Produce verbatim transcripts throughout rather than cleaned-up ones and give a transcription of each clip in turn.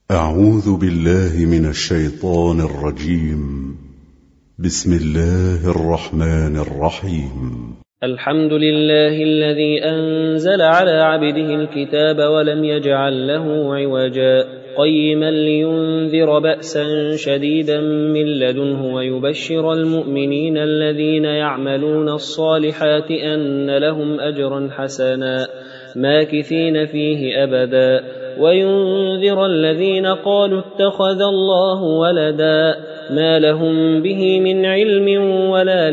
أعوذ بالله من الشيطان الرجيم. بسم الله الرحمن الرحيم. الحمد لله الذي أنزل على عبده الكتاب ولم يجعل له عوجا قيما لينذر بأسا شديدا من لدنه ويبشر المؤمنين الذين يعملون الصالحات أن لهم أجرا حسنا ماكثين فيه أبدا وينذر الذين قالوا اتخذ الله ولدا ما لهم به من علم ولا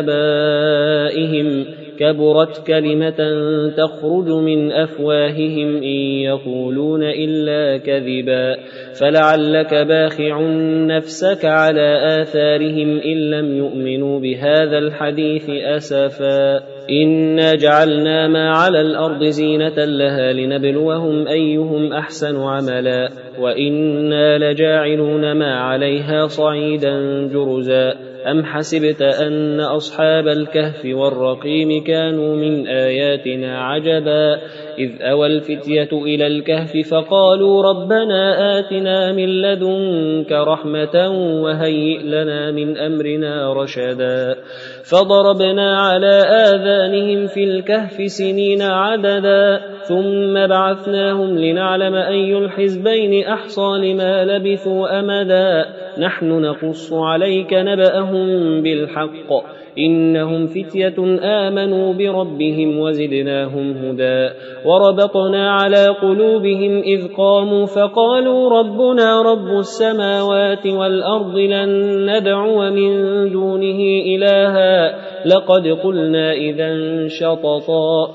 لآبائهم كبرت كلمة تخرج من أفواههم إن يقولون إلا كذبا فلعلك باخع نفسك على آثارهم إن لم يؤمنوا بهذا الحديث أسفا إنا جعلنا ما على الأرض زينة لها لنبلوهم أيهم أحسن عملا وإنا لجاعلون ما عليها صعيدا جرزا أم حسبت أن أصحاب الكهف والرقيم كانوا من آياتنا عجبا إذ أوى الفتية إلى الكهف فقالوا ربنا آتنا من لدنك رحمة وهيئ لنا من أمرنا رشدا فضربنا على آذانهم في الكهف سنين عددا ثم بعثناهم لنعلم أي الحزبين أحصى لما لبثوا أمدا نحن نقص عليك نبأهم بالحق إنهم فتية آمنوا بربهم وزدناهم هدى وربطنا على قلوبهم إذ قاموا فقالوا ربنا رب السماوات والأرض لن ندعو من دونه إلها لقد قلنا إذا شططا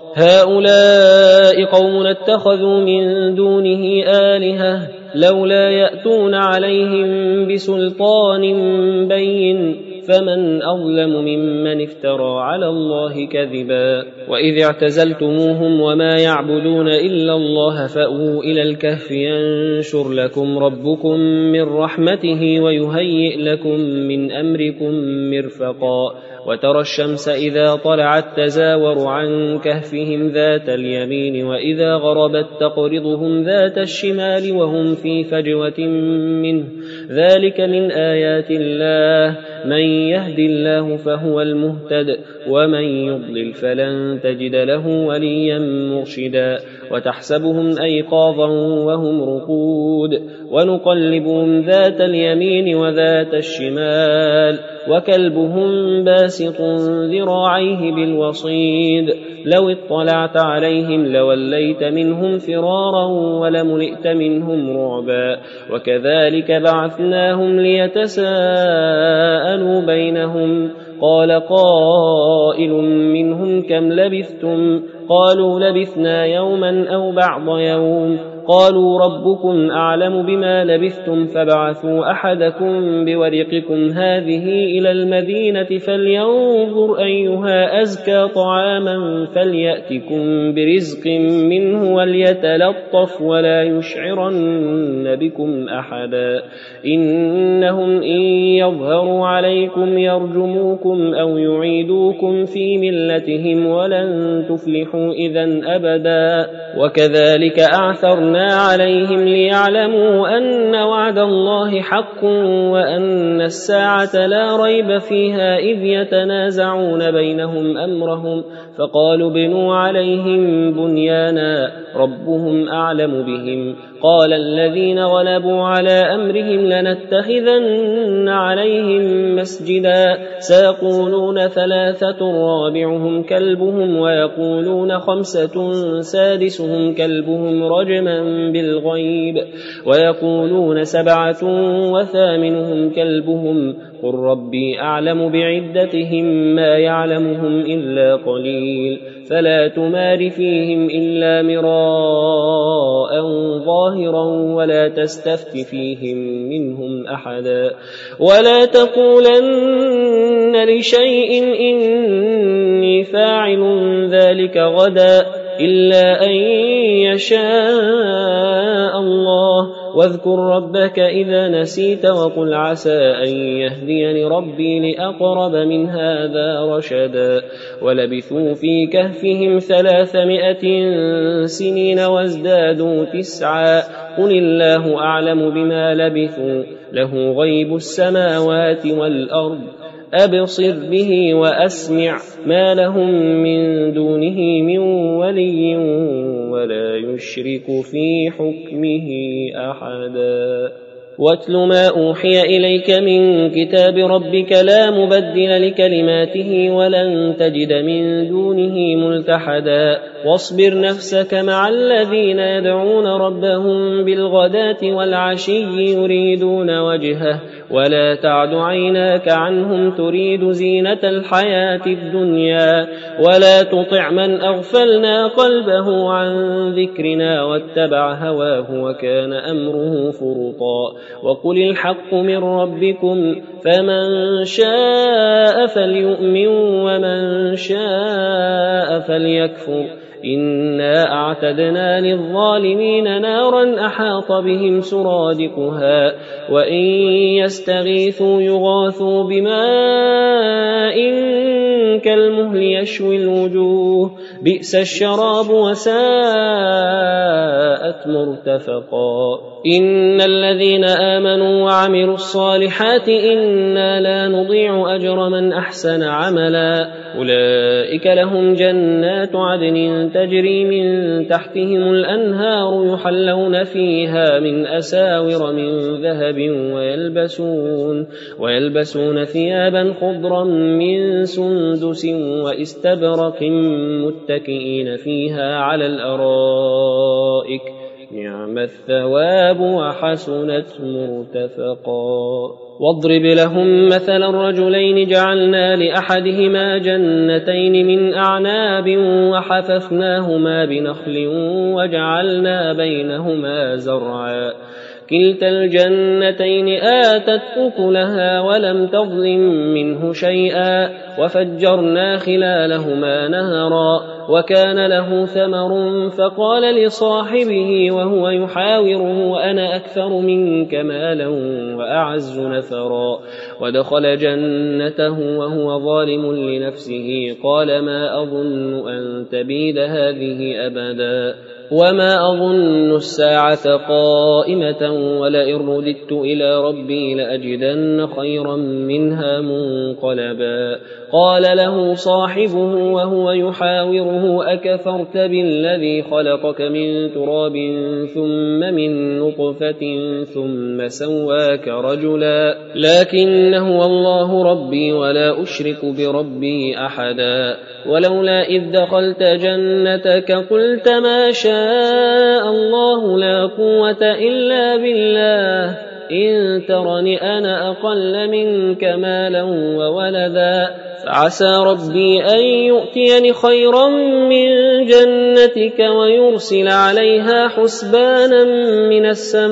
هؤلاء قوم اتخذوا من دونه آلهة لولا يأتون عليهم بسلطان بين فمن أظلم ممن افترى على الله كذبا وإذ اعتزلتموهم وما يعبدون إلا الله فأووا إلى الكهف ينشر لكم ربكم من رحمته ويهيئ لكم من أمركم مرفقا وترى الشمس إذا طلعت تزاور عن كهفهم ذات اليمين وإذا غربت تقرضهم ذات الشمال وهم في فجوة منه ذلك من آيات الله من يهد الله فهو المهتد ومن يضلل فلن تجد له وليا مرشدا وتحسبهم أيقاظا وهم رقود ونقلبهم ذات اليمين وذات الشمال وكلبهم باسط ذراعيه بالوصيد لو اطلعت عليهم لوليت منهم فرارا ولملئت منهم رعبا وكذلك بعثناهم ليتساءلوا بينهم قال قائل منهم كم لبثتم قالوا لبثنا يوما أو بعض يوم قالوا ربكم أعلم بما لبثتم فابعثوا أحدكم بورقكم هذه إلى المدينة فلينظر أيها أزكى طعاما فليأتكم برزق منه وليتلطف ولا يشعرن بكم أحدا إنهم إن يظهروا عليكم يرجموكم أو يعيدوكم في ملتهم ولن تفلحوا إذا أبدا وكذلك أعثرنا عليهم ليعلموا أن وعد الله حق وأن الساعة لا ريب فيها إذ يتنازعون بينهم أمرهم فقالوا بنوا عليهم بنيانا ربهم أعلم بهم قال الذين غلبوا على أمرهم لنتخذن عليهم مسجدا سيقولون ثلاثة رابعهم كلبهم ويقولون خمسة سادسهم كلبهم رجما بالغيب ويقولون سبعة وثامنهم كلبهم قل ربي أعلم بعدتهم ما يعلمهم إلا قليل فلا تمار فيهم إلا مراء ظاهرا ولا تستفت فيهم منهم أحدا ولا تقولن لشيء إني فاعل ذلك غدا إلا أن يشاء الله واذكر ربك إذا نسيت وقل عسى أن يهديني ربي لأقرب من هذا رشدا ولبثوا في كهفهم ثلاثمائة سنين وازدادوا تسعا قل الله أعلم بما لبثوا له غيب السماوات والأرض أبصر به وأسمع ما لهم من دونه من ولي ولا يشرك في حكمه أحدا واتل ما أوحي إليك من كتاب ربك لا مبدل لكلماته ولن تجد من دونه ملتحدا واصبر نفسك مع الذين يدعون ربهم بالغداة والعشي يريدون وجهه ولا تعد عيناك عنهم تريد زينة الحياة الدنيا ولا تطع من أغفلنا قلبه عن ذكرنا واتبع هواه وكان أمره فرطا وقل الحق من ربكم فمن شاء فليؤمن ومن شاء فليكفر إنا أعتدنا للظالمين نارا أحاط بهم سرادقها وإن يستغيثوا يغاثوا بماء كالمهل يشوي الوجوه بئس الشراب وساءت مرتفقا إن الذين آمنوا وعملوا الصالحات إنا لا نضيع أجر من أحسن عملا أولئك لهم جنات عدن تجري من تحتهم الأنهار يحلون فيها من أساور من ذهب ويلبسون, ويلبسون ثيابا خضرا من سندس واستبرق متكئين فيها على الأرائك نعم الثواب وحسنت مرتفقا واضرب لهم مثل الرجلين جعلنا لأحدهما جنتين من أعناب وحففناهما بنخل وجعلنا بينهما زرعا كلتا الجنتين آتت أكلها ولم تظلم منه شيئا وفجرنا خلالهما نهرا وكان له ثمر فقال لصاحبه وهو يحاوره أنا أكثر منك مالا وأعز نفرا ودخل جنته وهو ظالم لنفسه قال ما أظن أن تبيد هذه أبدا وما أظن الساعة قائمة ولئن رددت إلى ربي لأجدن خيرا منها منقلبا قال له صاحبه وهو يحاوره أكفرت بالذي خلقك من تراب ثم من نطفة ثم سواك رجلا لكن هو الله ربي ولا أشرك بربي أحدا ولولا إذ دخلت جنتك قلت ما شاء الله لا قوة إلا بالله إن ترني أنا أقل منك مالا وولدا فعسى ربي أن يؤتيني خيرا من جنتك ويرسل عليها حسبانا من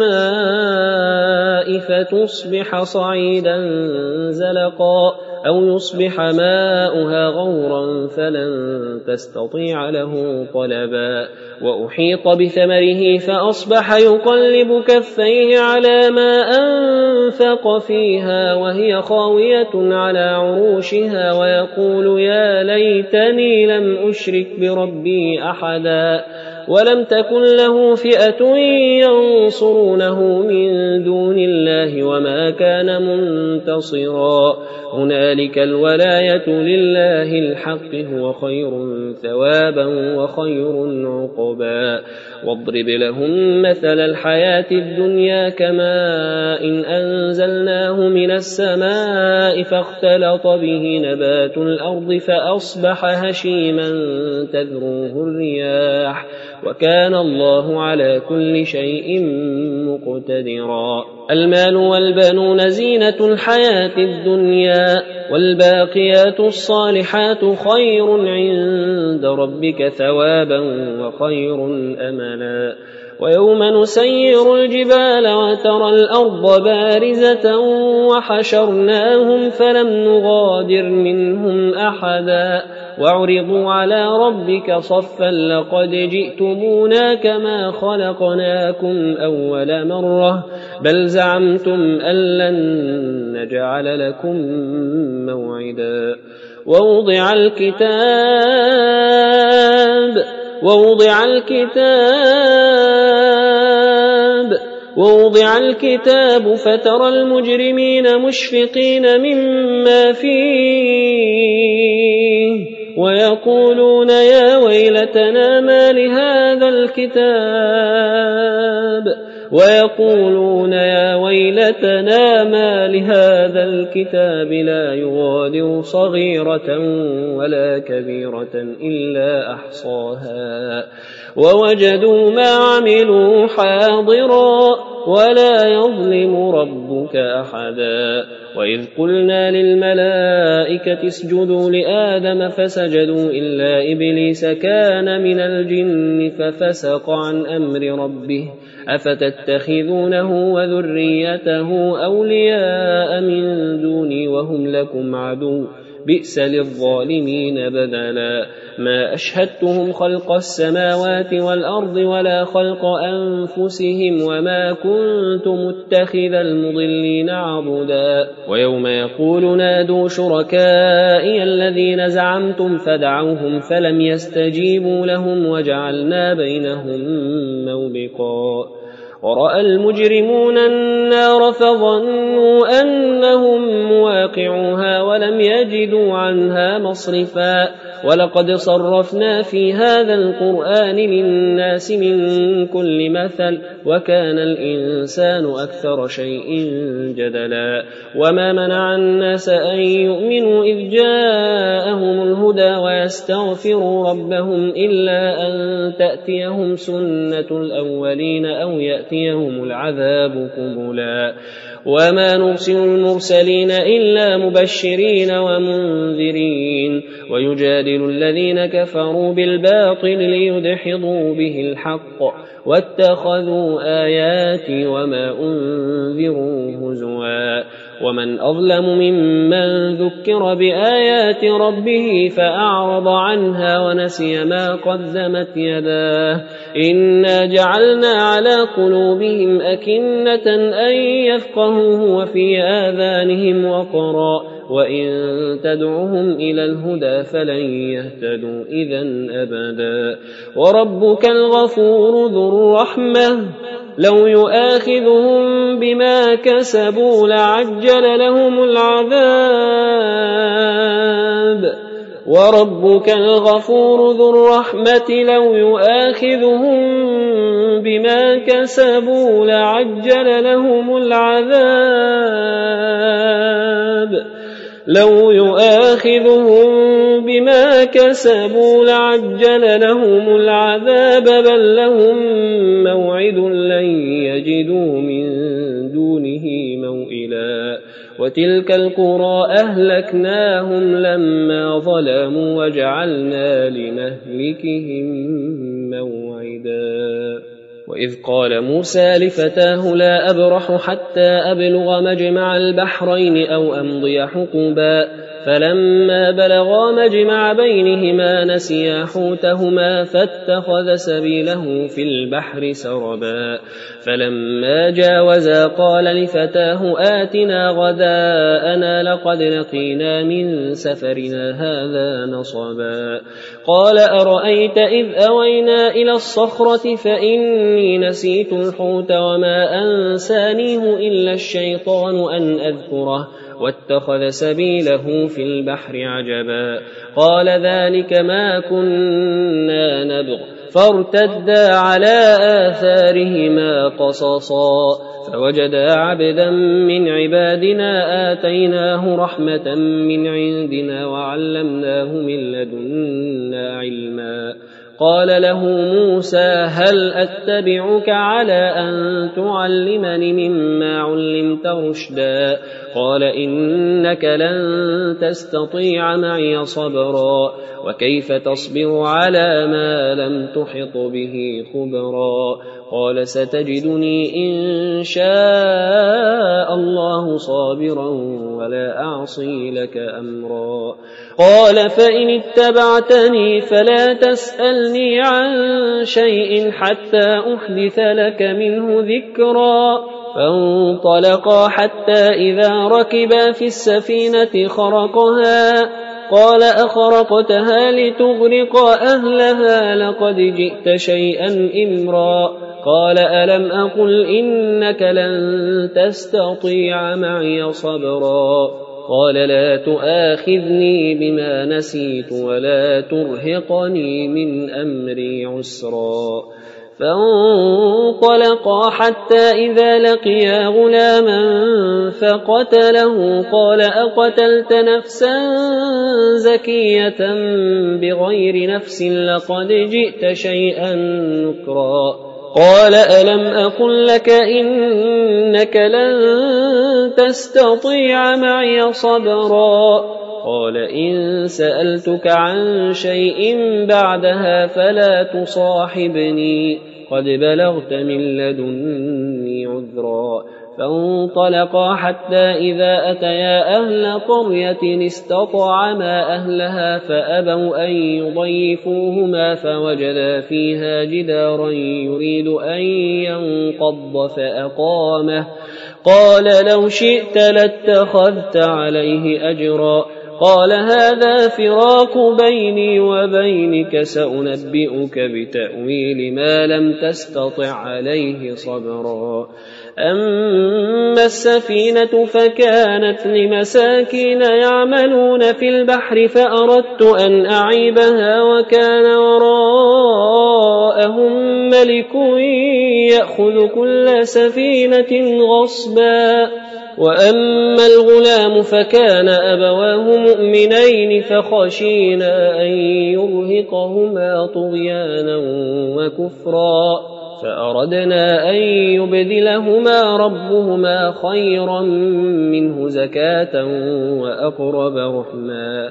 السماء فتصبح صعيدا زلقا أو يصبح ماؤها غورا فلن تستطيع له طلبا وأحيط بثمره فأصبح يقلب كفيه على ما أنفق فيها وهي خاوية على عروشها ويقول يا ليتني لم أشرك بربي أحدا ولم تكن له فئة ينصرونه من دون الله وما كان منتصرا هنالك الولاية لله الحق هو خير ثوابا وخير عقبا واضرب لهم مثل الحياة الدنيا كماء إن أنزلناه من السماء فاختلط به نبات الأرض فأصبح هشيما تذروه الرياح وكان الله على كل شيء مقتدرا المال والبنون زينة الحياة الدنيا والباقيات الصالحات خير عند ربك ثوابا وخير أملا ويوم نسير الجبال وترى الأرض بارزة وحشرناهم فلم نغادر منهم أحدا وعرضوا على ربك صفا لقد جئتمونا كما خلقناكم أول مرة بل زعمتم أن لن نجعل لكم موعدا ووضع الكتاب ووضع الكتاب ووضع الكتاب فترى المجرمين مشفقين مما فيه ويقولون يا ويلتنا ما لهذا الكتاب ويقولون يا ويلتنا ما لهذا الكتاب لا يغادر صغيرة ولا كبيرة إلا أحصاها ووجدوا ما عملوا حاضرا ولا يظلم ربك أحدا وإذ قلنا للملائكة اسجدوا لآدم فسجدوا إلا إبليس كان من الجن ففسق عن أمر ربه أفتتخذونه وذريته أولياء من دوني وهم لكم عدو بئس للظالمين بدلا ما أشهدتهم خلق السماوات والأرض ولا خلق أنفسهم وما كنت متخذ المضلين عضدا ويوم يقول نادوا شركائي الذين زعمتم فدعوهم فلم يستجيبوا لهم وجعلنا بينهم موبقا ورأى المجرمون النار فظنوا أنهم مواقعوها ولم يجدوا عنها مصرفا ولقد صرفنا في هذا القرآن للناس من كل مثل وكان الإنسان أكثر شيء جدلا وما منع الناس أن يؤمنوا إذ جاءهم الهدى ويستغفروا ربهم إلا أن تأتيهم سنة الأولين أو يأتيهم العذاب قبلا وما نرسل المرسلين إلا مبشرين ومنذرين ويجادل الذين كفروا بالباطل ليدحضوا به الحق واتخذوا آياتي وما أنذروا هزوا ومن أظلم ممن ذكر بآيات ربه فأعرض عنها ونسي ما قدمت يداه إنا جعلنا على قلوبهم أكنة أن يفقهوه وفي آذانهم وقرا وإن تدعهم إلى الهدى فلن يهتدوا إذن أبدا وربك الغفور ذو الرحمة لو يؤاخذهم بما كسبوا لعجل لهم العذاب وربك الغفور ذو الرحمة لو يؤاخذهم بما كسبوا لعجل لهم العذاب لو يؤاخذهم بما كسبوا لعجل لهم العذاب بل لهم موعد لن يجدوا من دونه موئلا وتلك القرى أهلكناهم لما ظلموا وجعلنا لمهلكهم موعدا وإذ قال موسى لفتاه لا أبرح حتى أبلغ مجمع البحرين أو أمضي حقبا فلما بلغا مجمع بينهما نسيا حوتهما فاتخذ سبيله في البحر سربا فلما جاوزا قال لفتاه آتنا غداءنا لقد لقينا من سفرنا هذا نصبا قال أرأيت إذ أوينا إلى الصخرة فإني نسيت الحوت وما أنسانيه إلا الشيطان أن أذكره واتخذ سبيله في البحر عجبا قال ذلك ما كنا نبغ فارتدا على آثارهما قصصا فوجدا عبدا من عبادنا آتيناه رحمة من عندنا وعلمناه من لدنا علما قال له موسى هل أتبعك على أن تعلمني مما علمت رشدا قال إنك لن تستطيع معي صبرا وكيف تصبر على ما لم تحط به خبرا قال ستجدني إن شاء الله صابرا ولا أعصي لك أمرا قال فإن اتبعتني فلا تسألني عن شيء حتى أحدث لك منه ذكرا فانطلقا حتى إذا ركبا في السفينة خرقها قال أخرقتها لتغرق أهلها لقد جئت شيئا إمرا قال ألم أقل إنك لن تستطيع معي صبرا قال لا تؤاخذني بما نسيت ولا ترهقني من أمري عسرا فانطلقا حتى إذا لقيا غلاما فقتله قال أقتلت نفسا زكية بغير نفس لقد جئت شيئا نكرا قال ألم أقل لك إنك لن تستطيع معي صبرا قال إن سألتك عن شيء بعدها فلا تصاحبني قد بلغت من لدني عذرا فانطلقا حتى إذا أتيا أهل قرية استطعما أهلها فأبوا أن يضيفوهما فوجدا فيها جدارا يريد أن ينقض فأقامه قال لو شئت لاتخذت عليه أجرا قال هذا فراق بيني وبينك سأنبئك بتأويل ما لم تستطع عليه صبرا أما السفينة فكانت لمساكين يعملون في البحر فأردت أن أعيبها وكان وراءهم ملك يأخذ كل سفينة غصبا وأما الغلام فكان أبواه مؤمنين فخشينا أن يرهقهما طغيانا وكفرا فأردنا أن يبدلهما ربهما خيرا منه زكاة وأقرب رحما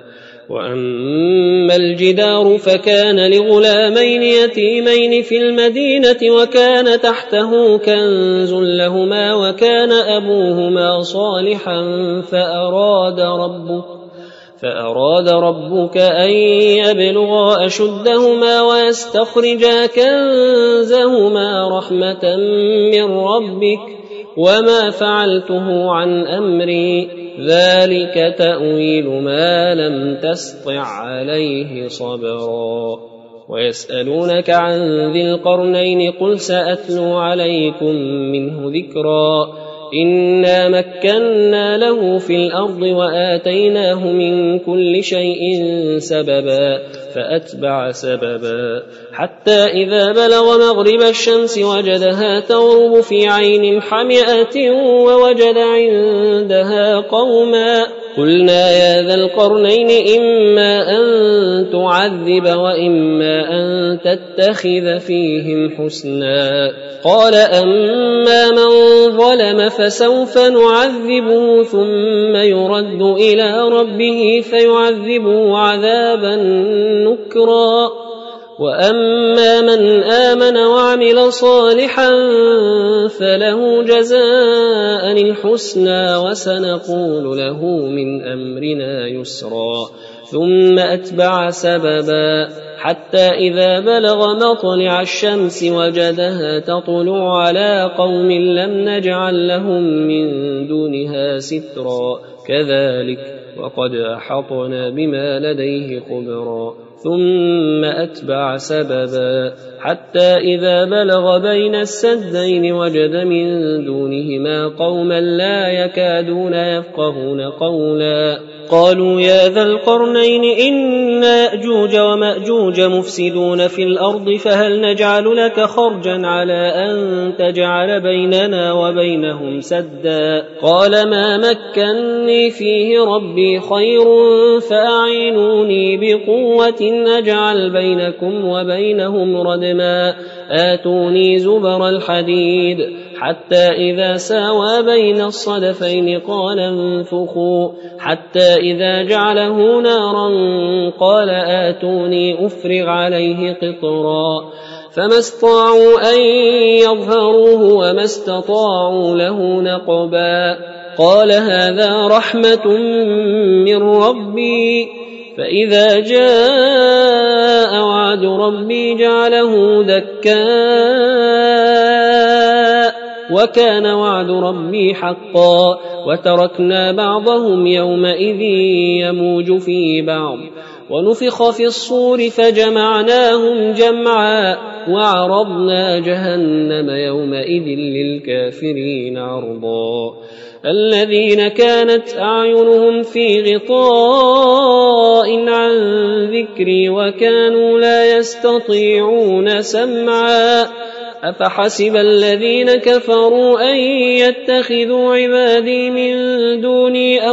وأما الجدار فكان لغلامين يتيمين في المدينة وكان تحته كنز لهما وكان أبوهما صالحا فأراد ربك فأراد ربك أن يبلغا أشدهما ويستخرجا كنزهما رحمة من ربك وما فعلته عن أمري ذلك تأويل ما لم تسطع عليه صبرا ويسألونك عن ذي القرنين قل سأتلو عليكم منه ذكرا إنا مكنا له في الأرض وآتيناه من كل شيء سببا فأتبع سببا حتى إذا بلغ مغرب الشمس وجدها تغرب في عين حمئة ووجد عندها قوما قلنا يا ذا القرنين إما أن تعذب وإما أن تتخذ فيهم حسنا قال أما من ظلم فسوف نعذبه ثم يرد إلى ربه فيعذبه عذابا نكرا وأما من آمن وعمل صالحا فله جزاء الحسنى وسنقول له من أمرنا يسرا ثم أتبع سببا حتى إذا بلغ مطلع الشمس وجدها تطلع على قوم لم نجعل لهم من دونها سترا كذلك وقد أحطنا بما لديه خبرا ثم أتبع سببا حتى إذا بلغ بين السدين وجد من دونهما قوما لا يكادون يفقهون قولا قالوا يا ذا القرنين إن يأجوج ومأجوج مفسدون في الأرض فهل نجعل لك خرجا على أن تجعل بيننا وبينهم سدا قال ما مكني فيه ربي خير فأعينوني بقوة أجعل بينكم وبينهم ردما آتوني زبر الحديد حتى إذا ساوى بين الصدفين قال انفخوا حتى إذا جعله نارا قال آتوني أفرغ عليه قطرا فما استطاعوا أن يظهروه وما استطاعوا له نقبا قال هذا رحمة من ربي فإذا جاء وعد ربي جعله دكاء وكان وعد ربي حقا وتركنا بعضهم يومئذ يموج في بعض ونفخ في الصور فجمعناهم جمعا وعرضنا جهنم يومئذ للكافرين عرضا الذين كانت أعينهم في غطاء عن ذكري وكانوا لا يستطيعون سمعا أفحسب الذين كفروا أن يتخذوا عبادي من دوني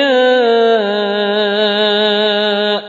أولياء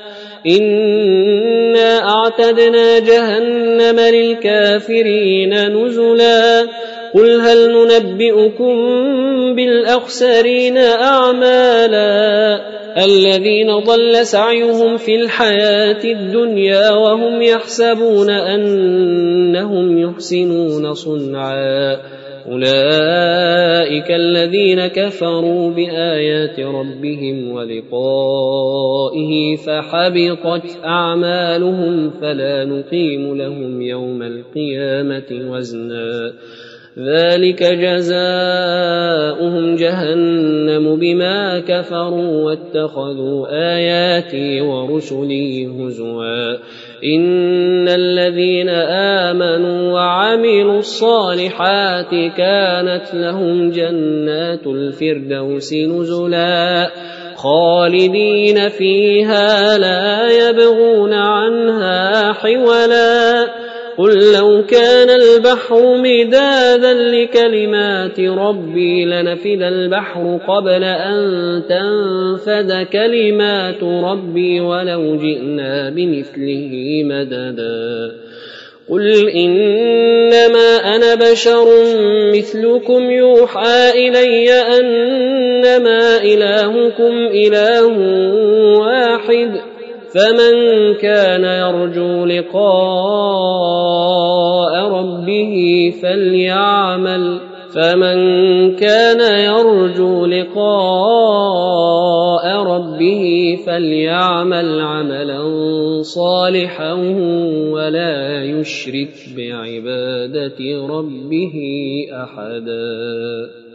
إنا أعتدنا جهنم للكافرين نزلا قل هل ننبئكم بالأخسرين أعمالا الذين ضل سعيهم في الحياة الدنيا وهم يحسبون أنهم يحسنون صنعا أولئك الذين كفروا بآيات ربهم ولقائه فحبطت أعمالهم فلا نقيم لهم يوم القيامة وزنا ذلك جزاؤهم جهنم بما كفروا واتخذوا آياتي ورسلي هزوا إن الذين آمنوا وعملوا الصالحات كانت لهم جنات الفردوس نزلا خالدين فيها لا يبغون عنها حولا قل لو كان البحر مدادا لكلمات ربي لنفد البحر قبل أن تنفد كلمات ربي ولو جئنا بمثله مددا قل إنما أنا بشر مثلكم يوحى إلي أنما إلهكم إله واحد فمن كان يرجو لقاء ربه فليعمل فمن كان يرجو لقاء ربه فليعمل عملا صالحا ولا يشرك بعبادة ربه أحدا.